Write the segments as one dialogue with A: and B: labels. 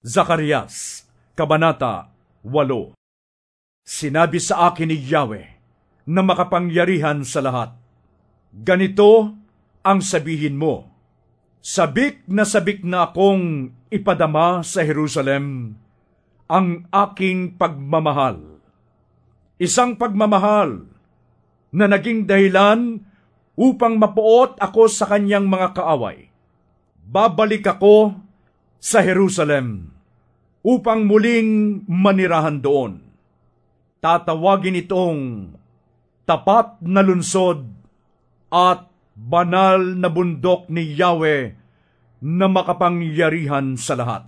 A: Zacarias, Kabanata 8. Sinabi sa akin ni Yahweh na makapangyarihan sa lahat, ganito ang sabihin mo, sabik na akong ipadama sa Jerusalem ang aking pagmamahal. Isang pagmamahal na naging dahilan upang mapuot ako sa kanyang mga kaaway. Babalik ako sa Jerusalem upang muling manirahan doon. Tatawagin itong tapat na lungsod at banal na bundok ni Yahweh na makapangyarihan sa lahat.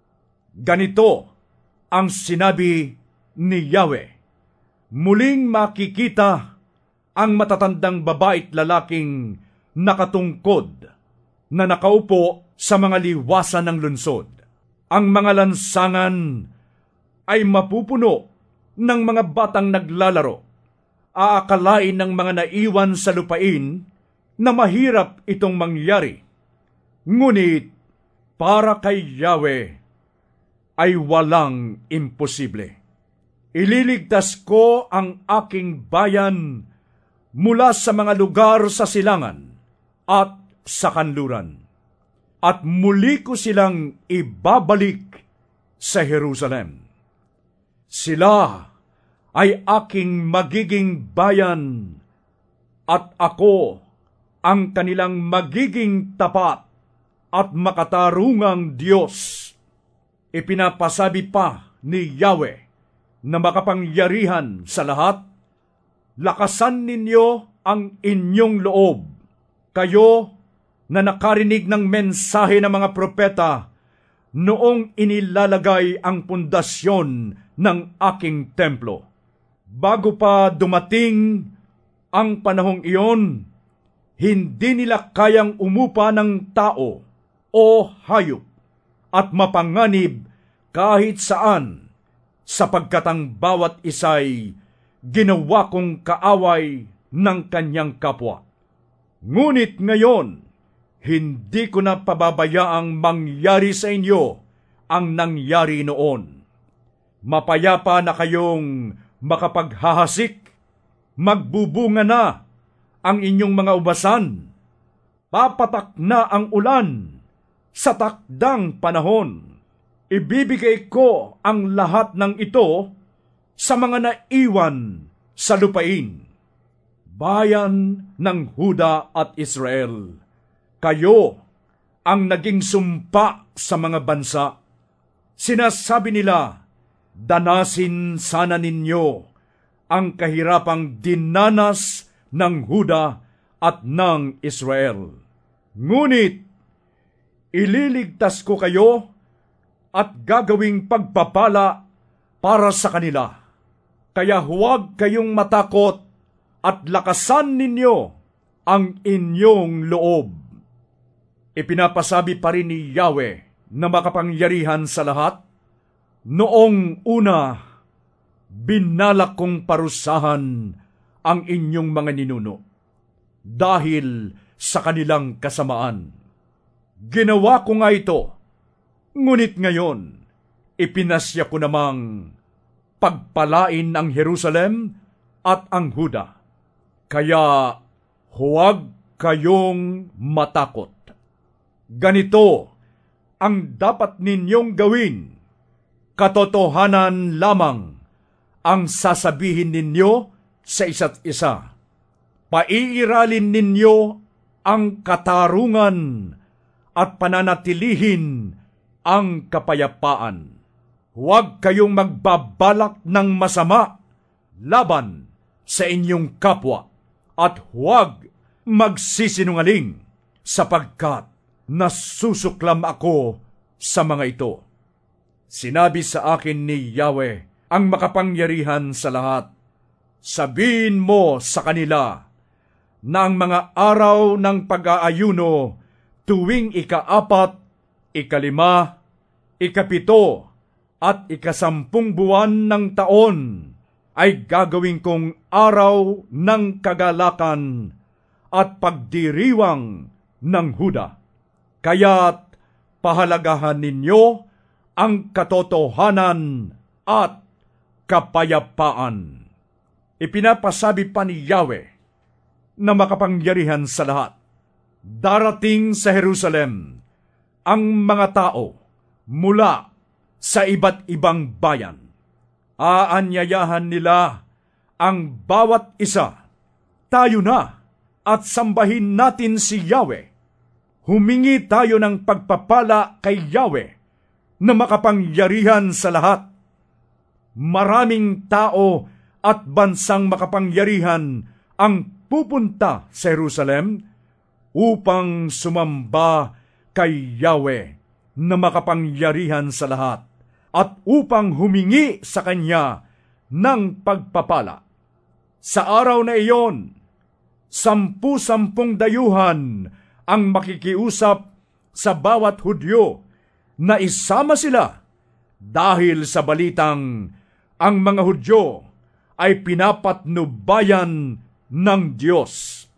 A: Ganito ang sinabi ni Yahweh, muling makikita ang matatandang babae at lalaking nakatungkod na nakaupo sa mga liwasan ng lungsod. Ang mga lansangan ay mapupuno ng mga batang naglalaro. Aakalain ng mga naiwan sa lupain na mahirap itong mangyari. Ngunit para kay Yahweh ay walang imposible. Ililigtas ko ang aking bayan mula sa mga lugar sa silangan at sa kanluran, at muli ko silang ibabalik sa Jerusalem. Sila ay aking magiging bayan at ako ang kanilang magiging tapat at makatarungang Diyos. Ipinapasabi pa ni Yahweh na makapangyarihan sa lahat, lakasan ninyo ang inyong loob, kayo na nakarinig ng mensahe ng mga propeta noong inilalagay ang pundasyon ng aking templo. Bago pa dumating ang panahong iyon, hindi nila kayang umupa ng tao o hayop at mapanganib kahit saan, sapagkat ang bawat isa'y ginawa kong kaaway ng kanyang kapwa. Ngunit ngayon, hindi ko na pababayaang mangyari sa inyo ang nangyari noon. Mapayapa na kayong makapaghahasik, magbubunga na ang inyong mga ubasan, papatak na ang ulan sa takdang panahon. Ibibigay ko ang lahat ng ito sa mga naiwan sa lupain. Bayan ng Huda at Israel, kayo ang naging sumpa sa mga bansa. Sinasabi nila, danasin sana ninyo ang kahirapang dinanas ng Huda at ng Israel. Ngunit, ililigtas ko kayo at gagawing pagpapala para sa kanila. Kaya huwag kayong matakot at lakasan ninyo ang inyong loob. Ipinapasabi pa rin ni Yahweh na makapangyarihan sa lahat, noong una, binalak kong parusahan ang inyong mga ninuno dahil sa kanilang kasamaan. Ginawa ko nga ito, ngunit ngayon, ipinasya ko namang pagpalain ang Jerusalem at ang Huda. Kaya huwag kayong matakot. Ganito ang dapat ninyong gawin. Katotohanan lamang ang sasabihin ninyo sa isa't isa. Paiiralin ninyo ang katarungan at pananatilihin ang kapayapaan. Huwag kayong magbabalak ng masama laban sa inyong kapwa at huwag magsisinungaling, sapagkat nasusuklam ako sa mga ito. Sinabi sa akin ni Yahweh, ang makapangyarihan sa lahat, sabihin mo sa kanila na ang mga araw ng pag-aayuno tuwing ika-4, ika-5, ika-7 at ika-10 buwan ng taon ay gagawin kong araw ng kagalakan at pagdiriwang ng Huda. Kaya't pahalagahan ninyo ang katotohanan at kapayapaan. Ipinapasabi pa ni Yahweh na makapangyarihan sa lahat. Darating sa Jerusalem ang mga tao mula sa iba't ibang bayan. Aanyayahan nila ang bawat isa. Tayo na at sambahin natin si Yahweh. Humingi tayo ng pagpapala kay Yahweh na makapangyarihan sa lahat. Maraming tao at bansang makapangyarihan ang pupunta sa Jerusalem upang sumamba kay Yahweh na makapangyarihan sa lahat at upang humingi sa Kanya ng pagpapala. Sa araw na iyon, 10 dayuhan ang makikiusap sa bawat Hudyo na isama sila dahil sa balitang ang mga Hudyo ay pinapatnubayan ng Diyos.